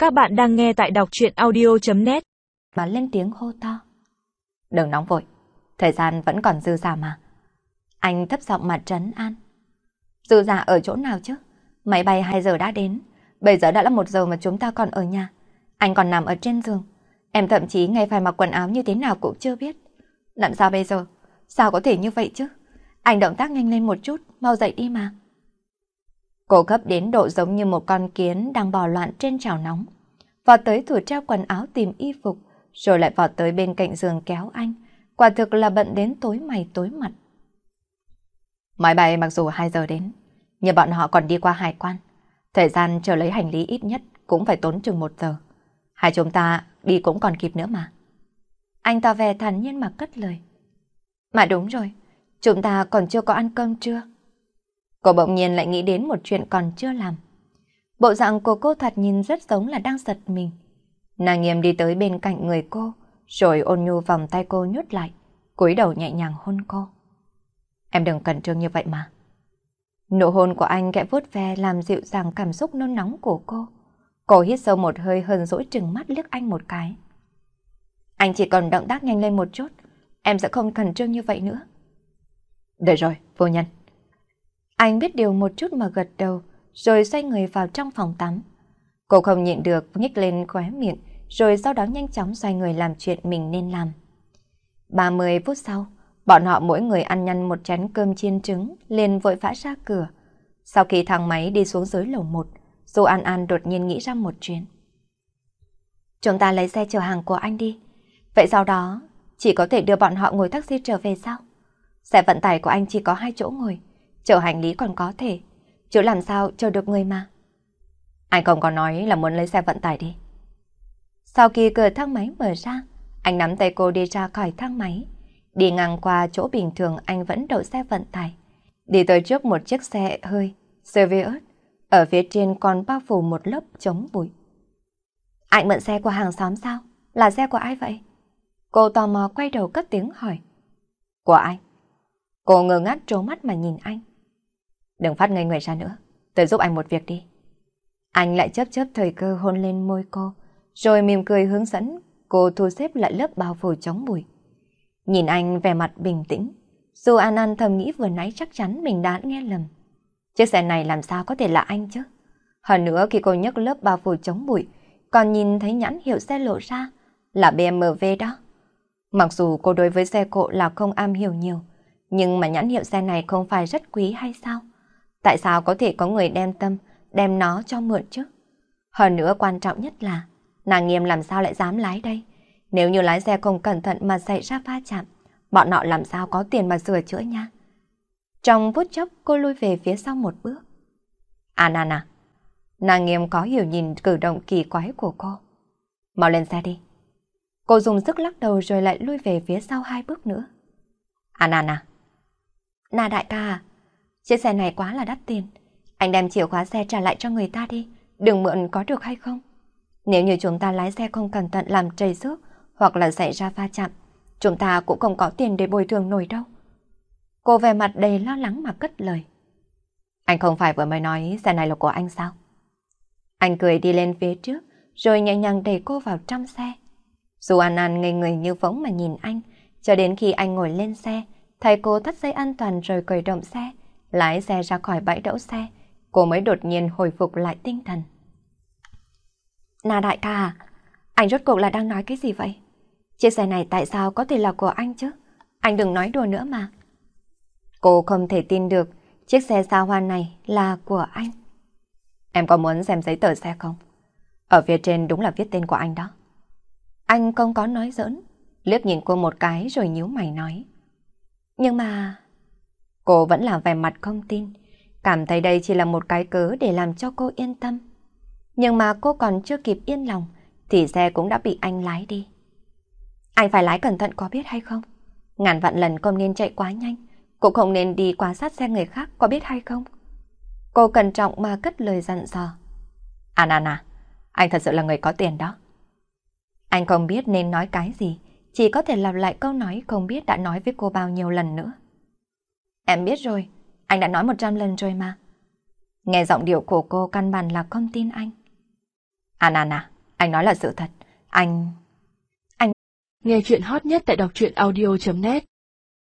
Các bạn đang nghe tại đọc truyện audio.net. Mà lên tiếng hô to. Đừng nóng vội, thời gian vẫn còn dư dả mà. Anh thấp giọng mà trấn an. Dư dả ở chỗ nào chứ? Máy bay 2 giờ đã đến, bây giờ đã là 1 giờ mà chúng ta còn ở nhà. Anh còn nằm ở trên giường. Em thậm chí ngay phải mặc quần áo như thế nào cũng chưa biết. Làm sao bây giờ? Sao có thể như vậy chứ? Anh động tác nhanh lên một chút, mau dậy đi mà. Cô gấp đến độ giống như một con kiến đang bò loạn trên chảo nóng. Vọt tới tủ treo quần áo tìm y phục, rồi lại vọt tới bên cạnh giường kéo anh. Quả thực là bận đến tối mày tối mặt. Máy bay mặc dù 2 giờ đến, nhưng bọn họ còn đi qua hải quan. Thời gian chờ lấy hành lý ít nhất cũng phải tốn chừng 1 giờ. Hai chúng ta đi cũng còn kịp nữa mà. Anh tỏ vẻ thản nhiên mà cất lời. Mà đúng rồi, chúng ta còn chưa có ăn cơm trưa. Cô bỗng nhiên lại nghĩ đến một chuyện còn chưa làm. Bộ dạng của cô thoạt nhìn rất giống là đang giật mình. Nàng Nghiêm đi tới bên cạnh người cô, rồi ôn nhu vòng tay cô nhốt lại, cúi đầu nhẹ nhàng hôn cô. Em đừng khẩn trương như vậy mà. Nụ hôn của anh kẽ vuốt ve làm dịu dàng cảm xúc nôn nóng của cô. Cô hít sâu một hơi hờn dỗi trừng mắt liếc anh một cái. Anh chỉ cần động tác nhanh lên một chút, em sẽ không khẩn trương như vậy nữa. Được rồi, phu nhân. Anh biết điều một chút mà gật đầu, rồi xoay người vào trong phòng tắm. Cô không nhịn được nhếch lên khóe miệng, rồi sau đó nhanh chóng xoay người làm chuyện mình nên làm. 30 phút sau, bọn họ mỗi người ăn nhăn một chén cơm chiên trứng, liền vội vã ra cửa. Sau khi thang máy đi xuống dưới lầu 1, Du An An đột nhiên nghĩ ra một chuyện. Chúng ta lấy xe chở hàng của anh đi. Vậy sau đó, chỉ có thể đưa bọn họ ngồi taxi trở về sao? Xe vận tải của anh chỉ có 2 chỗ ngồi, chở hành lý còn có thể, chứ làm sao chở được người mà. Anh không có nói là muốn lấy xe vận tải đi. Sau khi cửa thang máy mở ra, anh nắm tay cô đi ra khỏi thang máy. Đi ngang qua chỗ bình thường anh vẫn đậu xe vận tải. Đi tới trước một chiếc xe hơi, Servius, ở phía trên còn bao phủ một lớp chống bụi. Anh mượn xe của hàng xóm sao? Là xe của ai vậy? Cô tò mò quay đầu cất tiếng hỏi. Của anh. Cô ngơ ngác trố mắt mà nhìn anh. Đừng phát ngây người ra nữa, tôi giúp anh một việc đi. Anh lại chớp chớp thời cơ hôn lên môi cô, rồi mỉm cười hướng dẫn cô thu xếp lại lớp bao phủ chống bụi. Nhìn anh vẻ mặt bình tĩnh, Du An An thầm nghĩ vừa nãy chắc chắn mình đã nghe lầm. Chiếc xe này làm sao có thể là anh chứ? Hơn nữa khi cô nhấc lớp bao phủ chống bụi, còn nhìn thấy nhãn hiệu xe lộ ra là BMW đó. Mặc dù cô đối với xe cộ là không am hiểu nhiều, nhưng mà nhãn hiệu xe này không phải rất quý hay sao? Tại sao có thể có người đem tâm, đem nó cho mượn chứ? Hơn nữa quan trọng nhất là, nàng Nghiêm làm sao lại dám lái đây? Nếu như lái xe không cẩn thận mà xảy ra va chạm, bọn họ làm sao có tiền mà sửa chữa nha? Trong phút chốc cô lui về phía sau một bước. Nà. Nàng Nghiêm có hiểu nhìn cử động kỳ quái của cô. Mau lên xe đi. Cô dùng sức lắc đầu rồi lại lui về phía sau 2 bước nữa. Nà. Nà đại ca à, chiếc xe này quá là đắt tiền. Anh đem chìa khóa xe trả lại cho người ta đi, đừng mượn có được hay không? Nếu như chúng ta lái xe không cẩn thận làm trầy xước hoặc là xảy ra va chạm, chúng ta cũng không có tiền để bồi thường nổi đâu. Cô vẻ mặt đầy lo lắng mà cất lời. Anh không phải vừa mới nói xe này là của anh sao? Anh cười đi lên phía trước, rồi nhẹ nhàng đẩy cô vào trong xe. Du An An ngây người như phỗng mà nhìn anh, cho đến khi anh ngồi lên xe, thầy cô thắt dây an toàn rồi khởi động xe, lái xe ra khỏi bãi đỗ xe, cô mới đột nhiên hồi phục lại tinh thần. Nà đại ca à, anh rốt cuộc là đang nói cái gì vậy? Chiếc xe này tại sao có thể là của anh chứ? Anh đừng nói đùa nữa mà. Cô không thể tin được chiếc xe xa hoa này là của anh. Em có muốn xem giấy tờ xe không? Ở phía trên đúng là viết tên của anh đó. Anh không có nói giỡn, liếc nhìn cô một cái rồi nhíu mày nói. Nhưng mà... Cô vẫn là vẻ mặt không tin, cảm thấy đây chỉ là một cái cớ để làm cho cô yên tâm. Nhưng mà cô còn chưa kịp yên lòng thì xe cũng đã bị anh lái đi. Anh phải lái cẩn thận có biết hay không? Ngàn vạn lần không nên chạy quá nhanh, cũng không nên đi quá sát xe người khác có biết hay không? Cô cẩn trọng mà cất lời dặn dò. Nà, anh thật sự là người có tiền đó. Anh không biết nên nói cái gì, chỉ có thể lặp lại câu nói không biết đã nói với cô bao nhiêu lần nữa. Em biết rồi, anh đã nói 100 lần rồi mà. Nghe giọng điệu của cô căn bản là không tin anh. Nà, Anh nói là sự thật. Anh... Nghe chuyện hot nhất tại đọc truyện audio.net